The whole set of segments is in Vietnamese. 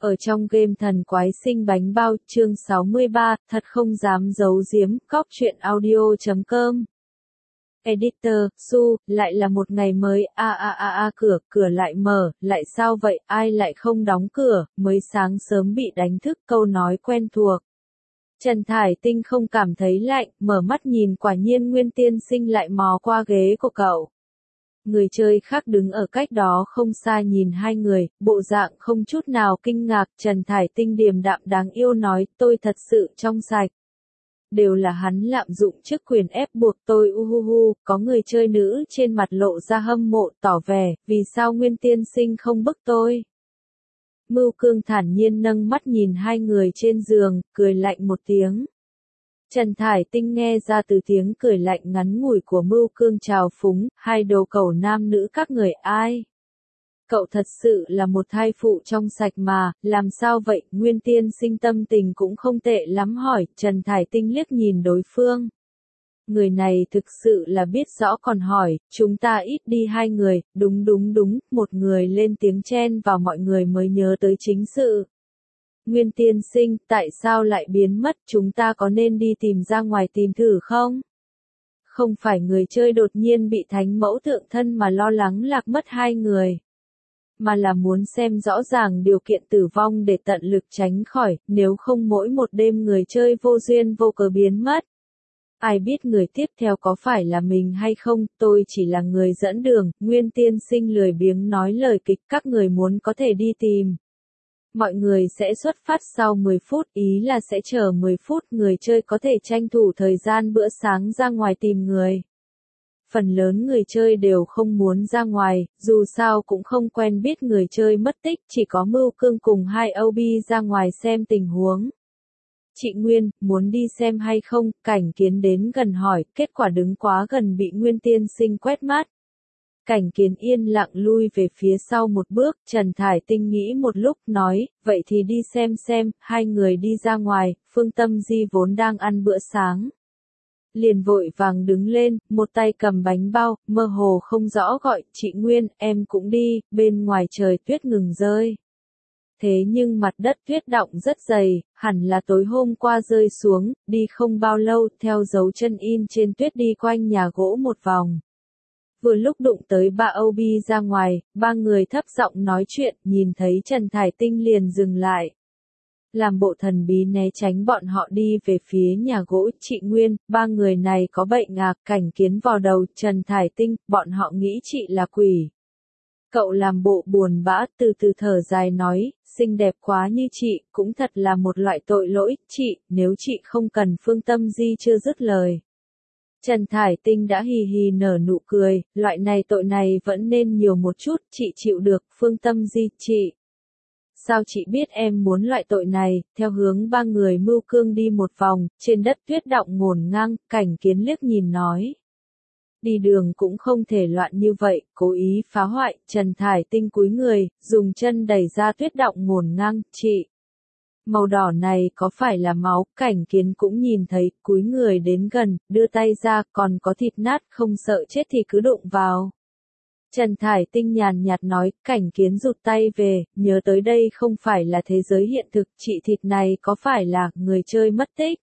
Ở trong game Thần Quái Sinh Bánh Bao, chương 63, thật không dám giấu giếm, cóc truyện audio.com. Editor, Su, lại là một ngày mới, cửa lại mở, lại sao vậy, ai lại không đóng cửa, mới sáng sớm bị đánh thức, câu nói quen thuộc. Trần Thải Tinh không cảm thấy lạnh, mở mắt nhìn quả nhiên Nguyên Tiên Sinh lại mò qua ghế của cậu. Người chơi khác đứng ở cách đó không xa nhìn hai người, bộ dạng không chút nào kinh ngạc, Trần Thải Tinh điềm đạm đáng yêu nói, tôi thật sự trong sạch. Đều là hắn lạm dụng chức quyền ép buộc tôi có người chơi nữ trên mặt lộ ra hâm mộ tỏ vẻ, vì sao Nguyên Tiên Sinh không bức tôi. Mưu Cương thản nhiên nâng mắt nhìn hai người trên giường, cười lạnh một tiếng. Trần Thải Tinh nghe ra từ tiếng cười lạnh ngắn ngủi của Mưu Cương trào phúng, hai đồ cẩu nam nữ các người ai. Cậu thật sự là một thai phụ trong sạch mà, làm sao vậy, Nguyên Tiên Sinh tâm tình cũng không tệ lắm hỏi, Trần Thải Tinh liếc nhìn đối phương. Người này thực sự là biết rõ còn hỏi, chúng ta ít đi hai người, đúng, một người lên tiếng chen vào mọi người mới nhớ tới chính sự. Nguyên Tiên Sinh, tại sao lại biến mất, chúng ta có nên đi tìm ra ngoài tìm thử không? Không phải người chơi đột nhiên bị thánh mẫu thượng thân mà lo lắng lạc mất hai người. Mà là muốn xem rõ ràng điều kiện tử vong để tận lực tránh khỏi, nếu không mỗi một đêm người chơi vô duyên vô cớ biến mất. Ai biết người tiếp theo có phải là mình hay không, tôi chỉ là người dẫn đường, Nguyên Tiên Sinh lười biếng nói lời kịch, các người muốn có thể đi tìm. Mọi người sẽ xuất phát sau 10 phút, ý là sẽ chờ 10 phút, người chơi có thể tranh thủ thời gian bữa sáng ra ngoài tìm người. Phần lớn người chơi đều không muốn ra ngoài, dù sao cũng không quen biết người chơi mất tích, chỉ có Mưu Cương cùng hai OB ra ngoài xem tình huống. Chị Nguyên, muốn đi xem hay không, Cảnh Kiến đến gần hỏi, kết quả đứng quá gần bị Nguyên Tiên Sinh quét mắt. Cảnh Kiến yên lặng lui về phía sau một bước, Trần Thải Tinh nghĩ một lúc, nói, vậy thì đi xem, hai người đi ra ngoài, Phương Tâm Di vốn đang ăn bữa sáng. Liền vội vàng đứng lên, một tay cầm bánh bao, mơ hồ không rõ gọi, chị Nguyên, em cũng đi, bên ngoài trời tuyết ngừng rơi. Thế nhưng mặt đất tuyết đọng rất dày, hẳn là tối hôm qua rơi xuống, đi không bao lâu, theo dấu chân in trên tuyết đi quanh nhà gỗ một vòng. Vừa lúc đụng tới ba OB ra ngoài, ba người thấp giọng nói chuyện, nhìn thấy Trần Thải Tinh liền dừng lại. Làm bộ thần bí né tránh bọn họ đi về phía nhà gỗ, chị Nguyên, ba người này có bệnh à, Cảnh Kiến vò đầu, Trần Thải Tinh, bọn họ nghĩ chị là quỷ. Cậu làm bộ buồn bã, từ từ thở dài nói, xinh đẹp quá như chị, cũng thật là một loại tội lỗi, chị, nếu chị không cần Phương Tâm Di chưa dứt lời. Trần Thải Tinh đã hì hì nở nụ cười, loại này tội này vẫn nên nhiều một chút, chị chịu được, Phương Tâm Di, chị. Sao chị biết em muốn loại tội này, theo hướng ba người Mưu Cương đi một vòng, trên đất tuyết đọng ngổn ngang, Cảnh Kiến liếc nhìn nói. Đi đường cũng không thể loạn như vậy, cố ý phá hoại, Trần Thải Tinh cúi người, dùng chân đẩy ra tuyết đọng ngổn ngang, chị. Màu đỏ này có phải là máu, Cảnh Kiến cũng nhìn thấy, cúi người đến gần, đưa tay ra, còn có thịt nát, không sợ chết thì cứ đụng vào. Trần Thải Tinh nhàn nhạt nói, Cảnh Kiến rụt tay về, nhớ tới đây không phải là thế giới hiện thực, chị thịt này có phải là người chơi mất tích.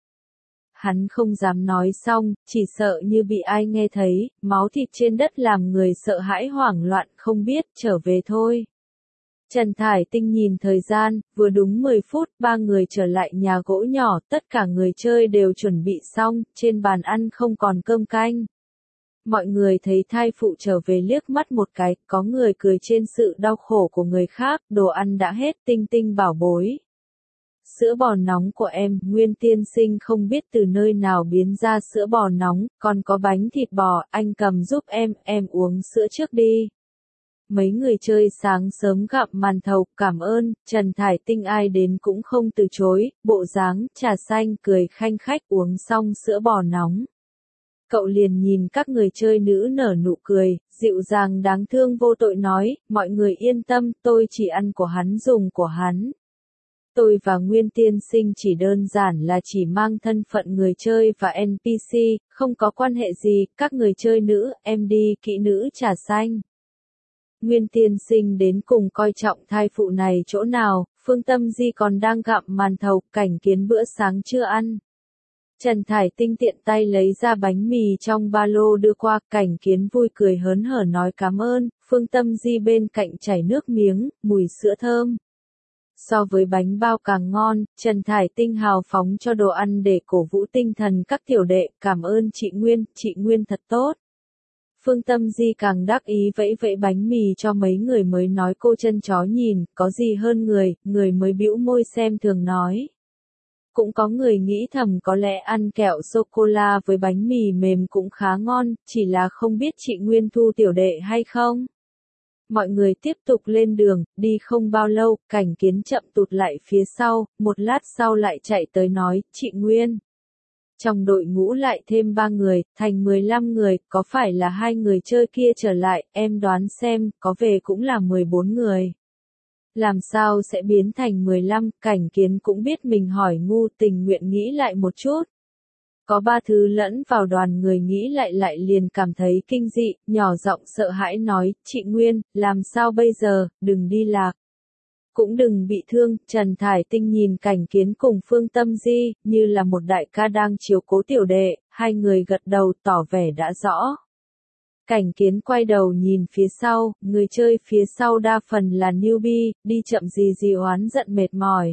Hắn không dám nói xong, chỉ sợ như bị ai nghe thấy, máu thịt trên đất làm người sợ hãi hoảng loạn, không biết, trở về thôi. Trần Thải Tinh nhìn thời gian, vừa đúng 10 phút, ba người trở lại nhà gỗ nhỏ, tất cả người chơi đều chuẩn bị xong, trên bàn ăn không còn cơm canh. Mọi người thấy thai phụ trở về liếc mắt một cái, có người cười trên sự đau khổ của người khác, đồ ăn đã hết, Tinh Tinh bảo bối. Sữa bò nóng của em, Nguyên Tiên Sinh không biết từ nơi nào biến ra sữa bò nóng, còn có bánh thịt bò, anh cầm giúp em uống sữa trước đi. Mấy người chơi sáng sớm gặm màn thầu, cảm ơn, Trần Thải Tinh ai đến cũng không từ chối, bộ dáng, trà xanh, cười khanh khách uống xong sữa bò nóng. Cậu liền nhìn các người chơi nữ nở nụ cười, dịu dàng đáng thương vô tội nói, mọi người yên tâm, tôi chỉ ăn của hắn dùng của hắn. Tôi và Nguyên Tiên Sinh chỉ đơn giản là chỉ mang thân phận người chơi và NPC, không có quan hệ gì, các người chơi nữ, em đi, kỹ nữ trà xanh. Nguyên Tiên Sinh đến cùng coi trọng thai phụ này chỗ nào, Phương Tâm Di còn đang gặm màn thầu, Cảnh Kiến bữa sáng chưa ăn. Trần Thải Tinh tiện tay lấy ra bánh mì trong ba lô đưa qua, Cảnh Kiến vui cười hớn hở nói cảm ơn, Phương Tâm Di bên cạnh chảy nước miếng, mùi sữa thơm. So với bánh bao càng ngon, Trần Thải Tinh hào phóng cho đồ ăn để cổ vũ tinh thần các tiểu đệ, cảm ơn chị Nguyên thật tốt. Phương Tâm Di càng đắc ý vẫy vẫy bánh mì cho mấy người mới nói cô chân chó nhìn, có gì hơn người mới bĩu môi xem thường nói. Cũng có người nghĩ thầm có lẽ ăn kẹo sô-cô-la với bánh mì mềm cũng khá ngon, chỉ là không biết chị Nguyên thu tiểu đệ hay không. Mọi người tiếp tục lên đường, đi không bao lâu, Cảnh Kiến chậm tụt lại phía sau, một lát sau lại chạy tới nói, chị Nguyên. Trong đội ngũ lại thêm 3 người, thành 15 người, có phải là 2 người chơi kia trở lại, em đoán xem, có về cũng là 14 người. Làm sao sẽ biến thành 15, Cảnh Kiến cũng biết mình hỏi ngu, tình nguyện nghĩ lại một chút. Có 3 thứ lẫn vào đoàn người nghĩ lại liền cảm thấy kinh dị, nhỏ giọng sợ hãi nói, chị Nguyên, làm sao bây giờ, đừng đi lạc. Cũng đừng bị thương, Trần Thải Tinh nhìn Cảnh Kiến cùng Phương Tâm Di, như là một đại ca đang chiếu cố tiểu đệ, hai người gật đầu tỏ vẻ đã rõ. Cảnh Kiến quay đầu nhìn phía sau, người chơi phía sau đa phần là newbie, đi chậm gì oán giận mệt mỏi.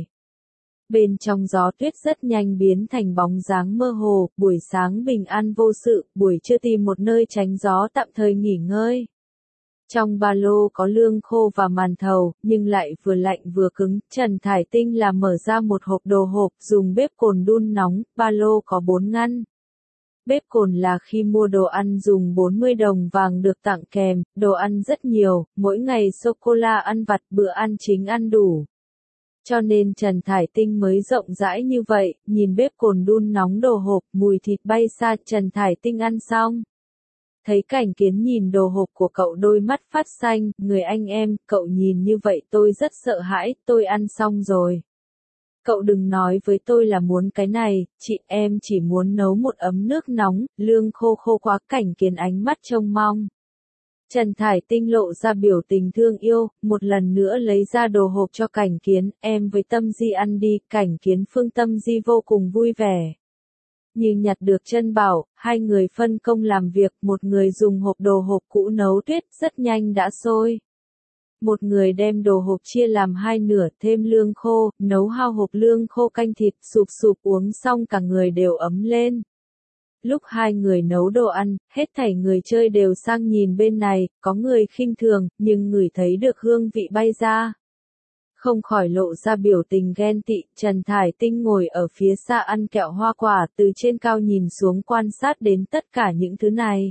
Bên trong gió tuyết rất nhanh biến thành bóng dáng mơ hồ, buổi sáng bình an vô sự, buổi trưa tìm một nơi tránh gió tạm thời nghỉ ngơi. Trong ba lô có lương khô và màn thầu, nhưng lại vừa lạnh vừa cứng, Trần Thải Tinh là mở ra một hộp đồ hộp, dùng bếp cồn đun nóng, ba lô có 4 ngăn. Bếp cồn là khi mua đồ ăn dùng 40 đồng vàng được tặng kèm, đồ ăn rất nhiều, mỗi ngày sô-cô-la ăn vặt, bữa ăn chính ăn đủ. Cho nên Trần Thải Tinh mới rộng rãi như vậy, nhìn bếp cồn đun nóng đồ hộp, mùi thịt bay xa, Trần Thải Tinh ăn xong. Thấy Cảnh Kiến nhìn đồ hộp của cậu đôi mắt phát xanh, người anh em, cậu nhìn như vậy tôi rất sợ hãi, tôi ăn xong rồi. Cậu đừng nói với tôi là muốn cái này, chị em chỉ muốn nấu một ấm nước nóng, lương khô quá. Cảnh Kiến ánh mắt trông mong. Trần Thải Tinh lộ ra biểu tình thương yêu, một lần nữa lấy ra đồ hộp cho Cảnh Kiến, em với Tâm Di ăn đi, Cảnh Kiến Phương Tâm Di vô cùng vui vẻ. Như nhặt được chân bảo, hai người phân công làm việc, một người dùng hộp đồ hộp cũ nấu tuyết, rất nhanh đã sôi. Một người đem đồ hộp chia làm hai nửa, thêm lương khô, nấu hao hộp lương khô canh thịt, sụp uống xong cả người đều ấm lên. Lúc hai người nấu đồ ăn, hết thảy người chơi đều sang nhìn bên này, có người khinh thường, nhưng ngửi thấy được hương vị bay ra. Không khỏi lộ ra biểu tình ghen tị, Trần Thải Tinh ngồi ở phía xa ăn kẹo hoa quả, từ trên cao nhìn xuống quan sát đến tất cả những thứ này.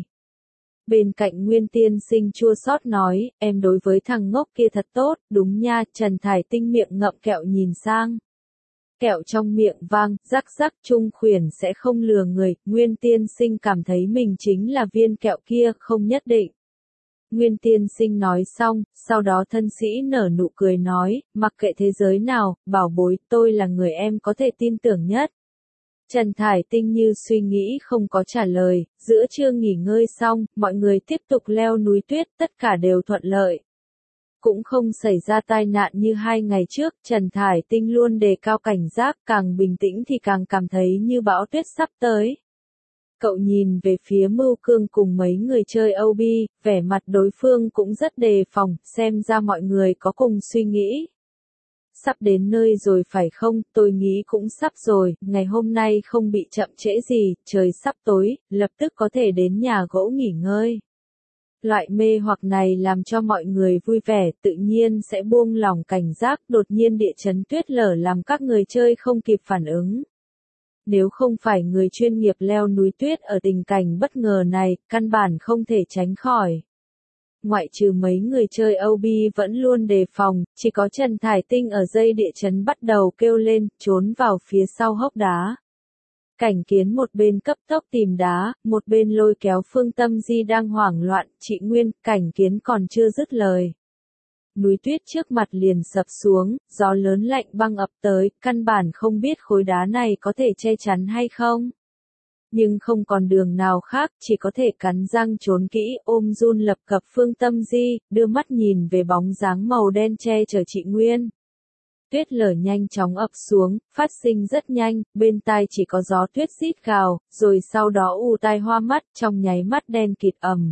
Bên cạnh Nguyên Tiên Sinh chua xót nói, em đối với thằng ngốc kia thật tốt, đúng nha, Trần Thải Tinh miệng ngậm kẹo nhìn sang. Kẹo trong miệng vang, rắc Trung Khuyển sẽ không lừa người, Nguyên Tiên Sinh cảm thấy mình chính là viên kẹo kia, không nhất định. Nguyên Tiên Sinh nói xong, sau đó thân sĩ nở nụ cười nói, mặc kệ thế giới nào, bảo bối, tôi là người em có thể tin tưởng nhất. Trần Thải Tinh như suy nghĩ không có trả lời, giữa trưa nghỉ ngơi xong, mọi người tiếp tục leo núi tuyết, tất cả đều thuận lợi. Cũng không xảy ra tai nạn như 2 ngày trước, Trần Thải Tinh luôn đề cao cảnh giác, càng bình tĩnh thì càng cảm thấy như bão tuyết sắp tới. Cậu nhìn về phía Mưu Cương cùng mấy người chơi OB, vẻ mặt đối phương cũng rất đề phòng, xem ra mọi người có cùng suy nghĩ. Sắp đến nơi rồi phải không, tôi nghĩ cũng sắp rồi, ngày hôm nay không bị chậm trễ gì, trời sắp tối, lập tức có thể đến nhà gỗ nghỉ ngơi. Loại mê hoặc này làm cho mọi người vui vẻ, tự nhiên sẽ buông lỏng cảnh giác, đột nhiên địa chấn tuyết lở làm các người chơi không kịp phản ứng. Nếu không phải người chuyên nghiệp leo núi tuyết ở tình cảnh bất ngờ này, căn bản không thể tránh khỏi. Ngoại trừ mấy người chơi OB vẫn luôn đề phòng, chỉ có Trần Thải Tinh ở dây địa chấn bắt đầu kêu lên, trốn vào phía sau hốc đá. Cảnh Kiến một bên cấp tốc tìm đá, một bên lôi kéo Phương Tâm Di đang hoảng loạn, chị Nguyên, Cảnh Kiến còn chưa dứt lời. Núi tuyết trước mặt liền sập xuống, gió lớn lạnh băng ập tới, căn bản không biết khối đá này có thể che chắn hay không. Nhưng không còn đường nào khác, chỉ có thể cắn răng trốn kỹ, ôm run lập cập Phương Tâm Di, đưa mắt nhìn về bóng dáng màu đen che chở chị Nguyên. tuyết lở nhanh chóng ập xuống, phát sinh rất nhanh, bên tai chỉ có gió tuyết rít gào, rồi sau đó u tai hoa mắt, trong nháy mắt đen kịt ầm.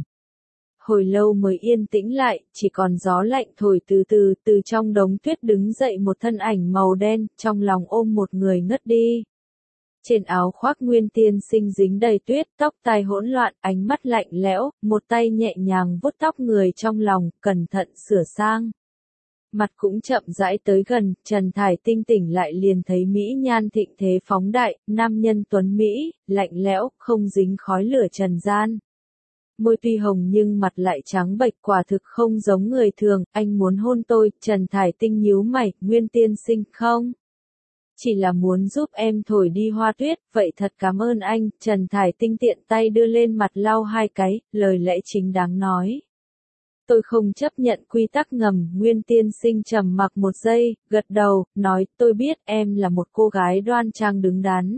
Hồi lâu mới yên tĩnh lại, chỉ còn gió lạnh thổi từ từ, từ trong đống tuyết đứng dậy một thân ảnh màu đen, trong lòng ôm một người ngất đi. Trên áo khoác Nguyên Tiên Sinh dính đầy tuyết, tóc tai hỗn loạn, ánh mắt lạnh lẽo, một tay nhẹ nhàng vuốt tóc người trong lòng, cẩn thận sửa sang. Mặt cũng chậm rãi tới gần, Trần Thải Tinh tỉnh lại liền thấy mỹ nhan thịnh thế phóng đại, nam nhân tuấn Mỹ, lạnh lẽo, không dính khói lửa trần gian. Môi tuy hồng nhưng mặt lại trắng bệch, quả thực không giống người thường, anh muốn hôn tôi, Trần Thải Tinh nhíu mày, Nguyên Tiên Sinh không? Chỉ là muốn giúp em thổi đi hoa tuyết, vậy thật cảm ơn anh, Trần Thải Tinh tiện tay đưa lên mặt lau hai cái, lời lẽ chính đáng nói. Tôi không chấp nhận quy tắc ngầm, Nguyên Tiên Sinh trầm mặc một giây, gật đầu, nói, tôi biết em là một cô gái đoan trang đứng đắn.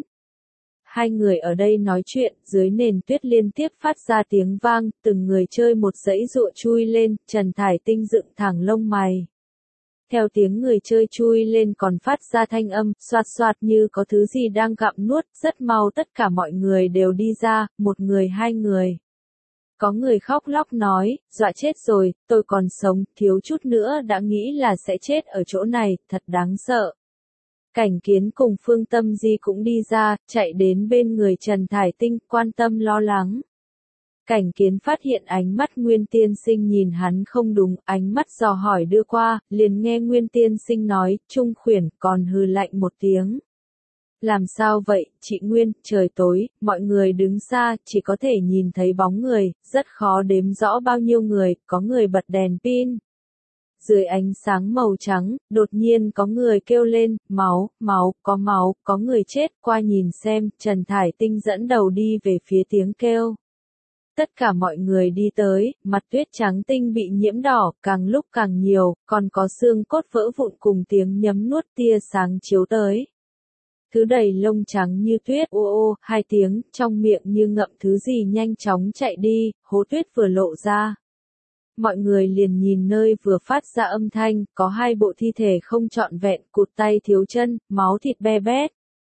Hai người ở đây nói chuyện, dưới nền tuyết liên tiếp phát ra tiếng vang, từng người chơi một dãy dụa chui lên, Trần Thải Tinh dựng thẳng lông mày. Theo tiếng người chơi chui lên còn phát ra thanh âm, xoạt xoạt như có thứ gì đang gặm nuốt, rất mau tất cả mọi người đều đi ra, một người hai người. Có người khóc lóc nói, dọa chết rồi, tôi còn sống, thiếu chút nữa đã nghĩ là sẽ chết ở chỗ này, thật đáng sợ. Cảnh Kiến cùng Phương Tâm Di cũng đi ra, chạy đến bên người Trần Thải Tinh, quan tâm lo lắng. Cảnh Kiến phát hiện ánh mắt Nguyên Tiên Sinh nhìn hắn không đúng, ánh mắt dò hỏi đưa qua, liền nghe Nguyên Tiên Sinh nói, Trung Khuyển, còn hừ lạnh một tiếng. Làm sao vậy, chị Nguyên, trời tối, mọi người đứng xa, chỉ có thể nhìn thấy bóng người, rất khó đếm rõ bao nhiêu người, có người bật đèn pin. Dưới ánh sáng màu trắng, đột nhiên có người kêu lên, máu, có người chết, qua nhìn xem, Trần Thải Tinh dẫn đầu đi về phía tiếng kêu. Tất cả mọi người đi tới, mặt tuyết trắng tinh bị nhiễm đỏ, càng lúc càng nhiều, còn có xương cốt vỡ vụn cùng tiếng nhấm nuốt tia sáng chiếu tới. Thứ đầy lông trắng như tuyết, ô ô, hai tiếng, trong miệng như ngậm thứ gì nhanh chóng chạy đi, hố tuyết vừa lộ ra. Mọi người liền nhìn nơi vừa phát ra âm thanh, có hai bộ thi thể không trọn vẹn, cụt tay thiếu chân, máu thịt be bét.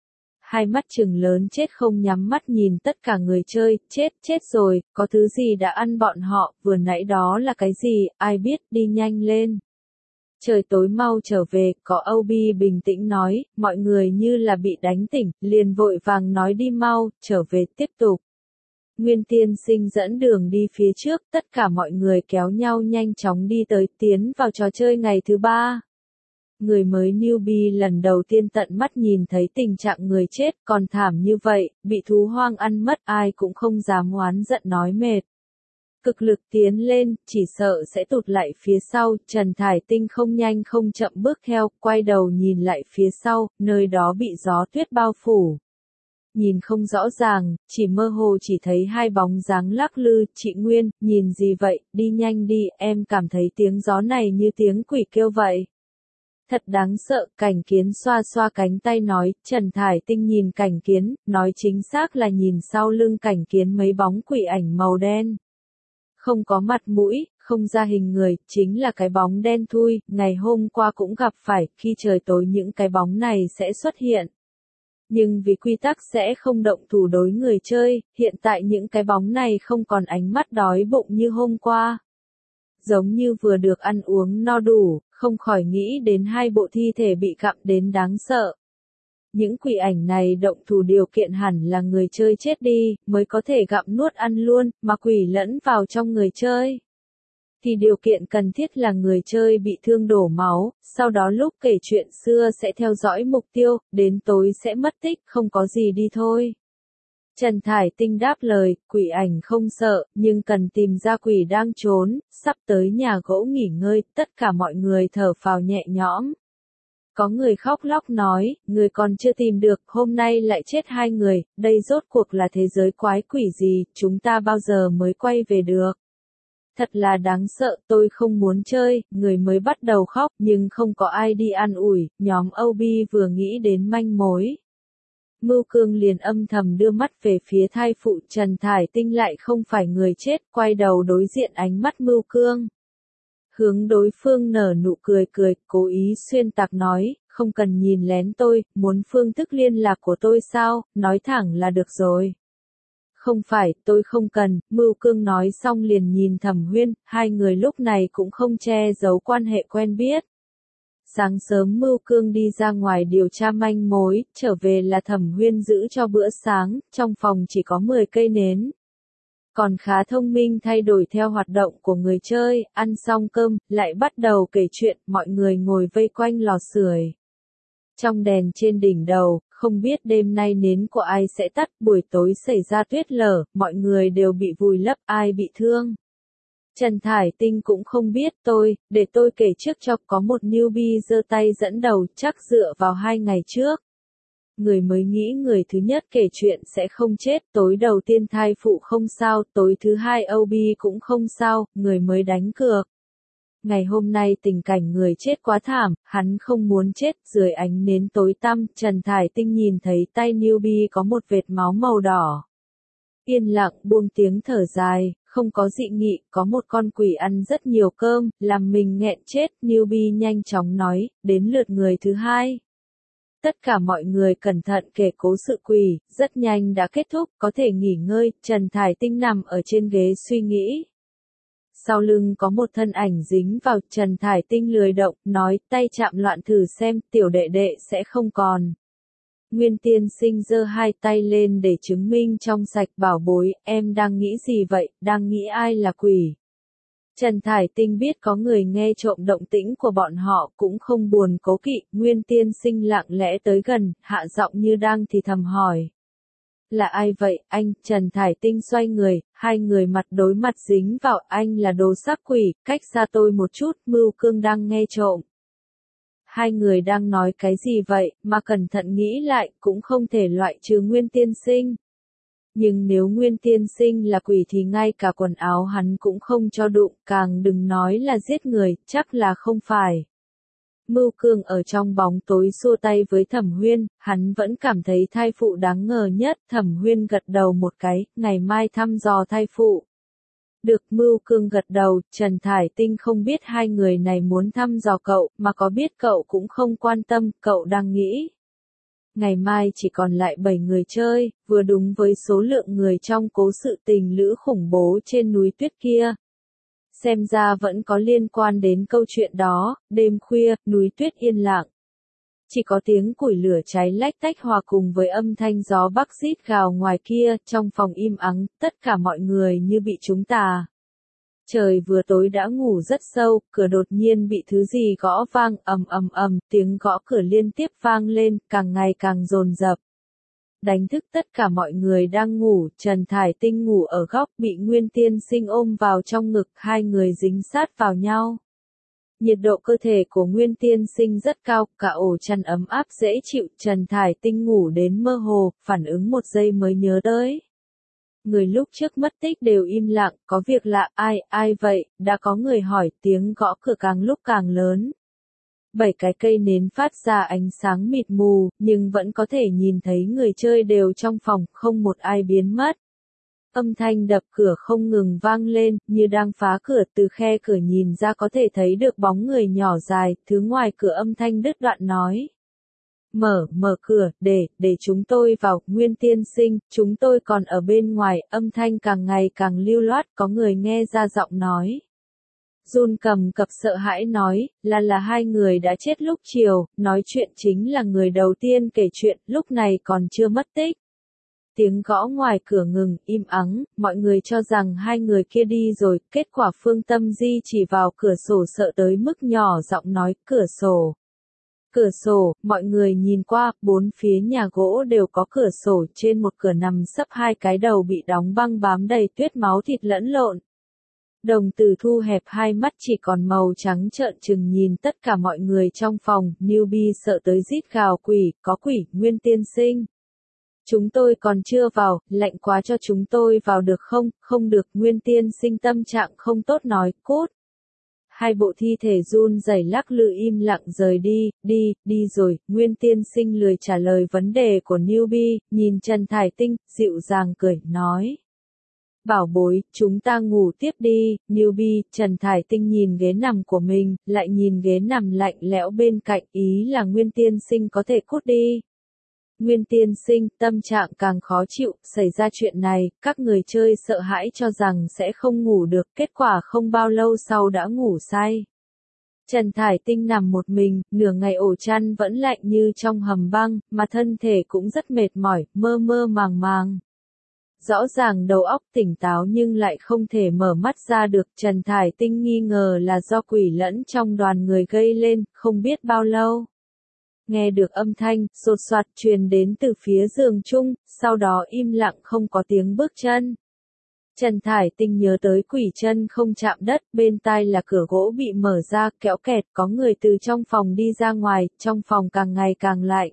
Hai mắt trừng lớn chết không nhắm mắt nhìn tất cả người chơi, chết rồi, có thứ gì đã ăn bọn họ, vừa nãy đó là cái gì, ai biết, đi nhanh lên. Trời tối mau trở về, có Âu Bi bình tĩnh nói, mọi người như là bị đánh tỉnh, liền vội vàng nói đi mau, trở về tiếp tục. Nguyên Tiên Sinh dẫn đường đi phía trước, tất cả mọi người kéo nhau nhanh chóng đi tới, tiến vào trò chơi ngày thứ 3. Người mới newbie lần đầu tiên tận mắt nhìn thấy tình trạng người chết còn thảm như vậy, bị thú hoang ăn mất ai cũng không dám oán giận nói mệt. Cực lực tiến lên, chỉ sợ sẽ tụt lại phía sau, Trần Thải Tinh không nhanh không chậm bước theo, quay đầu nhìn lại phía sau, nơi đó bị gió tuyết bao phủ. Nhìn không rõ ràng, chỉ mơ hồ chỉ thấy hai bóng dáng lắc lư, chị Nguyên, nhìn gì vậy, đi nhanh đi, em cảm thấy tiếng gió này như tiếng quỷ kêu vậy. Thật đáng sợ, Cảnh Kiến xoa xoa cánh tay nói, Trần Thải Tinh nhìn Cảnh Kiến, nói chính xác là nhìn sau lưng Cảnh Kiến mấy bóng quỷ ảnh màu đen. Không có mặt mũi, không ra hình người, chính là cái bóng đen thui, ngày hôm qua cũng gặp phải, khi trời tối những cái bóng này sẽ xuất hiện. Nhưng vì quy tắc sẽ không động thủ đối người chơi, hiện tại những cái bóng này không còn ánh mắt đói bụng như hôm qua. Giống như vừa được ăn uống no đủ, không khỏi nghĩ đến hai bộ thi thể bị gặm đến đáng sợ. Những quỷ ảnh này động thủ điều kiện hẳn là người chơi chết đi, mới có thể gặm nuốt ăn luôn, mà quỷ lẫn vào trong người chơi. Thì điều kiện cần thiết là người chơi bị thương đổ máu, sau đó lúc kể chuyện xưa sẽ theo dõi mục tiêu, đến tối sẽ mất tích, không có gì đi thôi. Trần Thải Tinh đáp lời, quỷ ảnh không sợ, nhưng cần tìm ra quỷ đang trốn, sắp tới nhà gỗ nghỉ ngơi, tất cả mọi người thở phào nhẹ nhõm. Có người khóc lóc nói, người còn chưa tìm được, hôm nay lại chết hai người, đây rốt cuộc là thế giới quái quỷ gì, chúng ta bao giờ mới quay về được. Thật là đáng sợ, tôi không muốn chơi, người mới bắt đầu khóc, nhưng không có ai đi an ủi, nhóm Âu Bi vừa nghĩ đến manh mối. Mưu Cương liền âm thầm đưa mắt về phía thai phụ, Trần Thải Tinh lại không phải người chết, quay đầu đối diện ánh mắt Mưu Cương. Hướng đối phương nở nụ cười, cố ý xuyên tạc nói, không cần nhìn lén tôi, muốn phương thức liên lạc của tôi sao, nói thẳng là được rồi. Không phải, tôi không cần, Mưu Cương nói xong liền nhìn Thẩm Huyên, hai người lúc này cũng không che giấu quan hệ quen biết. Sáng sớm Mưu Cương đi ra ngoài điều tra manh mối, trở về là Thẩm Huyên giữ cho bữa sáng, trong phòng chỉ có 10 cây nến. Còn khá thông minh thay đổi theo hoạt động của người chơi, ăn xong cơm, lại bắt đầu kể chuyện, mọi người ngồi vây quanh lò sưởi. Trong đèn trên đỉnh đầu, không biết đêm nay nến của ai sẽ tắt, buổi tối xảy ra tuyết lở, mọi người đều bị vùi lấp, ai bị thương. Trần Thải Tinh cũng không biết để tôi kể trước cho, có một newbie giơ tay dẫn đầu, chắc dựa vào 2 ngày trước. Người mới nghĩ người thứ nhất kể chuyện sẽ không chết, tối đầu tiên thai phụ không sao, tối thứ hai OB cũng không sao, người mới đánh cược. Ngày hôm nay tình cảnh người chết quá thảm, hắn không muốn chết, dưới ánh nến tối tăm, Trần Thải Tinh nhìn thấy tay newbie có một vệt máu màu đỏ. Yên lặng buông tiếng thở dài, không có dị nghị, có một con quỷ ăn rất nhiều cơm, làm mình nghẹn chết, newbie nhanh chóng nói, đến lượt người thứ hai. Tất cả mọi người cẩn thận kể cố sự quỷ, rất nhanh đã kết thúc, có thể nghỉ ngơi, Trần Thải Tinh nằm ở trên ghế suy nghĩ. Sau lưng có một thân ảnh dính vào, Trần Thải Tinh lười động, nói, tay chạm loạn thử xem, tiểu đệ đệ sẽ không còn. Nguyên tiên sinh giơ hai tay lên để chứng minh trong sạch, bảo bối, em đang nghĩ gì vậy, đang nghĩ ai là quỷ. Trần Thải Tinh biết có người nghe trộm động tĩnh của bọn họ, cũng không buồn cố kỵ, Nguyên tiên sinh lặng lẽ tới gần, hạ giọng như đang thì thầm hỏi. Là ai vậy, anh? Trần Thải Tinh xoay người, hai người mặt đối mặt dính vào, anh là đồ xác quỷ, cách xa tôi một chút, Mưu Cương đang nghe trộm. Hai người đang nói cái gì vậy, mà cẩn thận nghĩ lại, cũng không thể loại trừ Nguyên tiên sinh. Nhưng nếu Nguyên tiên sinh là quỷ thì ngay cả quần áo hắn cũng không cho đụng, càng đừng nói là giết người, chắc là không phải. Mưu Cương ở trong bóng tối xua tay với Thẩm Huyên, hắn vẫn cảm thấy thai phụ đáng ngờ nhất, Thẩm Huyên gật đầu một cái, ngày mai thăm dò thai phụ. Được, Mưu Cương gật đầu, Trần Thải Tinh không biết hai người này muốn thăm dò cậu, mà có biết cậu cũng không quan tâm, cậu đang nghĩ. Ngày mai chỉ còn lại 7 người chơi, vừa đúng với số lượng người trong cố sự tình lữ khủng bố trên núi tuyết kia. Xem ra vẫn có liên quan đến câu chuyện đó, đêm khuya, núi tuyết yên lặng. Chỉ có tiếng củi lửa cháy lách tách hòa cùng với âm thanh gió bắc rít gào ngoài kia, trong phòng im ắng, tất cả mọi người như bị trúng tà. Trời vừa tối đã ngủ rất sâu, cửa đột nhiên bị thứ gì gõ vang, ầm ầm ầm, tiếng gõ cửa liên tiếp vang lên, càng ngày càng dồn dập. Đánh thức tất cả mọi người đang ngủ, Trần Thải Tinh ngủ ở góc, bị Nguyên tiên sinh ôm vào trong ngực, hai người dính sát vào nhau. Nhiệt độ cơ thể của Nguyên tiên sinh rất cao, cả ổ chăn ấm áp dễ chịu, Trần Thải Tinh ngủ đến mơ hồ, phản ứng một giây mới nhớ tới. Người lúc trước mất tích đều im lặng, có việc lạ, ai vậy, đã có người hỏi, tiếng gõ cửa càng lúc càng lớn. 7 cái cây nến phát ra ánh sáng mịt mù, nhưng vẫn có thể nhìn thấy người chơi đều trong phòng, không một ai biến mất. Âm thanh đập cửa không ngừng vang lên, như đang phá cửa, từ khe cửa nhìn ra có thể thấy được bóng người nhỏ dài, thứ ngoài cửa âm thanh đứt đoạn nói. Mở cửa, để chúng tôi vào, Nguyên tiên sinh, chúng tôi còn ở bên ngoài, âm thanh càng ngày càng lưu loát, có người nghe ra giọng nói. Jun cầm cập sợ hãi nói, là hai người đã chết lúc chiều, nói chuyện chính là người đầu tiên kể chuyện, lúc này còn chưa mất tích. Tiếng gõ ngoài cửa ngừng, im ắng, mọi người cho rằng hai người kia đi rồi, kết quả Phương Tâm Di chỉ vào cửa sổ sợ tới mức nhỏ giọng nói, cửa sổ. Cửa sổ, mọi người nhìn qua, bốn phía nhà gỗ đều có cửa sổ, trên một cửa nằm sấp hai cái đầu bị đóng băng bám đầy tuyết máu thịt lẫn lộn. Đồng Tử thu hẹp hai mắt chỉ còn màu trắng trợn trừng nhìn tất cả mọi người trong phòng, newbie sợ tới rít gào quỷ, có quỷ, Nguyên tiên sinh. Chúng tôi còn chưa vào, lạnh quá cho chúng tôi vào được không, không được, Nguyên tiên sinh tâm trạng không tốt nói, cút. Hai bộ thi thể run rẩy lắc lư im lặng rời đi rồi, Nguyên tiên sinh lười trả lời vấn đề của newbie, nhìn Trần Thải Tinh, dịu dàng cười, nói. Bảo bối, chúng ta ngủ tiếp đi, newbie. Trần Thải Tinh nhìn ghế nằm của mình, lại nhìn ghế nằm lạnh lẽo bên cạnh, ý là Nguyên tiên sinh có thể cút đi. Nguyên tiên sinh, tâm trạng càng khó chịu, xảy ra chuyện này, các người chơi sợ hãi cho rằng sẽ không ngủ được, kết quả không bao lâu sau đã ngủ say. Trần Thải Tinh nằm một mình, nửa ngày ổ chăn vẫn lạnh như trong hầm băng, mà thân thể cũng rất mệt mỏi, mơ mơ màng màng. Rõ ràng đầu óc tỉnh táo nhưng lại không thể mở mắt ra được, Trần Thải Tinh nghi ngờ là do quỷ lẫn trong đoàn người gây lên, không biết bao lâu. Nghe được âm thanh, sột soạt truyền đến từ phía giường chung, sau đó im lặng không có tiếng bước chân. Trần Thải Tinh nhớ tới quỷ chân không chạm đất, bên tai là cửa gỗ bị mở ra, kéo kẹt, có người từ trong phòng đi ra ngoài, trong phòng càng ngày càng lạnh.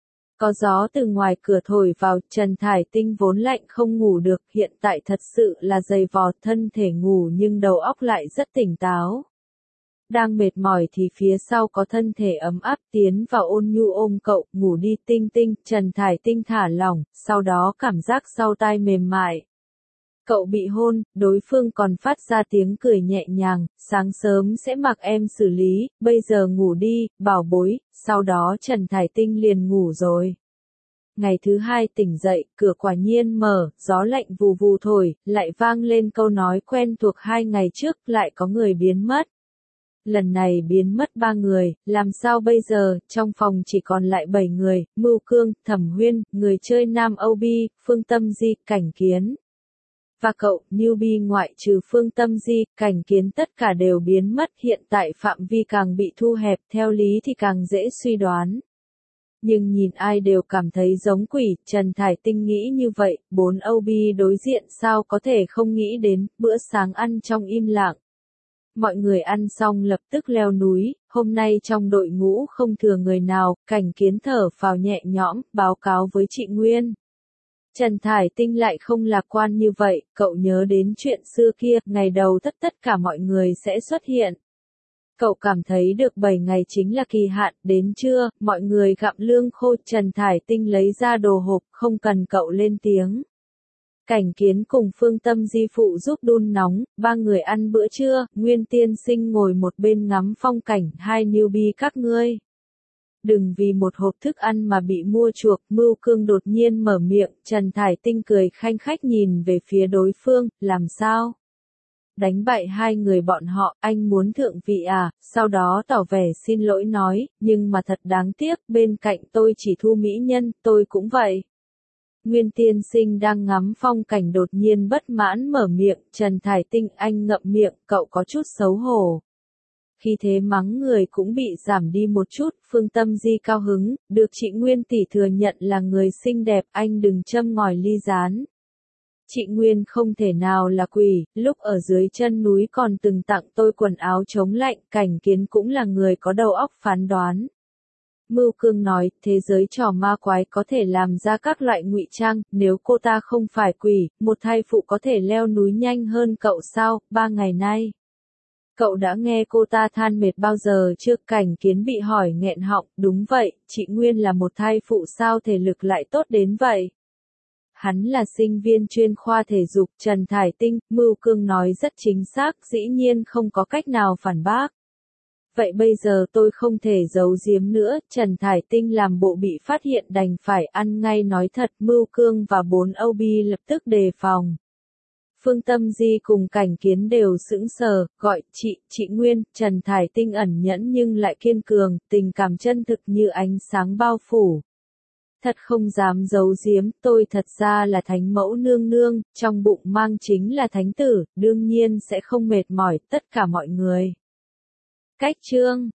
Có gió từ ngoài cửa thổi vào, Trần Thải Tinh vốn lạnh không ngủ được, hiện tại thật sự là dày vò, thân thể ngủ nhưng đầu óc lại rất tỉnh táo. Đang mệt mỏi thì phía sau có thân thể ấm áp tiến vào ôn nhu ôm cậu, ngủ đi Tinh Tinh, Trần Thải Tinh thả lỏng, sau đó cảm giác sau tai mềm mại. Cậu bị hôn, đối phương còn phát ra tiếng cười nhẹ nhàng, sáng sớm sẽ mặc em xử lý, bây giờ ngủ đi, bảo bối, sau đó Trần Thải Tinh liền ngủ rồi. Ngày thứ hai tỉnh dậy, cửa quả nhiên mở, gió lạnh vù vù thổi, lại vang lên câu nói quen thuộc 2 ngày trước, lại có người biến mất. Lần này biến mất 3 người, làm sao bây giờ, trong phòng chỉ còn lại 7 người, Mưu Cương, Thẩm Huyên, người chơi Nam Âu Bi, Phương Tâm Di, Cảnh Kiến. Và cậu, newbie ngoại trừ Phương Tâm Di, Cảnh Kiến tất cả đều biến mất, hiện tại phạm vi càng bị thu hẹp, theo lý thì càng dễ suy đoán. Nhưng nhìn ai đều cảm thấy giống quỷ, Trần Thải Tinh nghĩ như vậy, 4 OB đối diện sao có thể không nghĩ đến, bữa sáng ăn trong im lặng. Mọi người ăn xong lập tức leo núi, hôm nay trong đội ngũ không thừa người nào, Cảnh Kiến thở phào nhẹ nhõm, báo cáo với chị Nguyên. Trần Thải Tinh lại không lạc quan như vậy, cậu nhớ đến chuyện xưa kia, ngày đầu tất cả mọi người sẽ xuất hiện. Cậu cảm thấy được 7 ngày chính là kỳ hạn, đến trưa, mọi người gặm lương khô, Trần Thải Tinh lấy ra đồ hộp, không cần cậu lên tiếng. Cảnh Kiến cùng Phương Tâm Di phụ giúp đun nóng, 3 người ăn bữa trưa, Nguyên tiên sinh ngồi một bên ngắm phong cảnh, 2 newbie các ngươi. Đừng vì một hộp thức ăn mà bị mua chuộc, Mưu Cương đột nhiên mở miệng, Trần Thải Tinh cười khanh khách nhìn về phía đối phương, làm sao? Đánh bại 2 người bọn họ, anh muốn thượng vị à, sau đó tỏ vẻ xin lỗi nói, nhưng mà thật đáng tiếc, bên cạnh tôi chỉ thu mỹ nhân, tôi cũng vậy. Nguyên tiên sinh đang ngắm phong cảnh đột nhiên bất mãn mở miệng, Trần Thải Tinh anh ngậm miệng, cậu có chút xấu hổ. Khi thế mắng người cũng bị giảm đi một chút, Phương Tâm Di cao hứng, được chị Nguyên tỷ thừa nhận là người xinh đẹp, anh đừng châm ngòi ly gián. Chị Nguyên không thể nào là quỷ, lúc ở dưới chân núi còn từng tặng tôi quần áo chống lạnh, Cảnh Kiến cũng là người có đầu óc phán đoán. Mưu Cương nói, thế giới trò ma quái có thể làm ra các loại ngụy trang, nếu cô ta không phải quỷ, một thai phụ có thể leo núi nhanh hơn cậu sao, 3 ngày nay. Cậu đã nghe cô ta than mệt bao giờ chưa? Cảnh Kiến bị hỏi nghẹn họng, đúng vậy, chị Nguyên là một thai phụ sao thể lực lại tốt đến vậy? Hắn là sinh viên chuyên khoa thể dục, Trần Thải Tinh, Mưu Cương nói rất chính xác, dĩ nhiên không có cách nào phản bác. Vậy bây giờ tôi không thể giấu giếm nữa, Trần Thải Tinh làm bộ bị phát hiện đành phải ăn ngay nói thật, Mưu Cương và 4 OB lập tức đề phòng. Phương Tâm Di cùng Cảnh Kiến đều sững sờ, gọi, chị Nguyên, Trần Thải Tinh ẩn nhẫn nhưng lại kiên cường, tình cảm chân thực như ánh sáng bao phủ. Thật không dám giấu giếm, tôi thật ra là thánh mẫu nương nương, trong bụng mang chính là thánh tử, đương nhiên sẽ không mệt mỏi, tất cả mọi người. Cách chương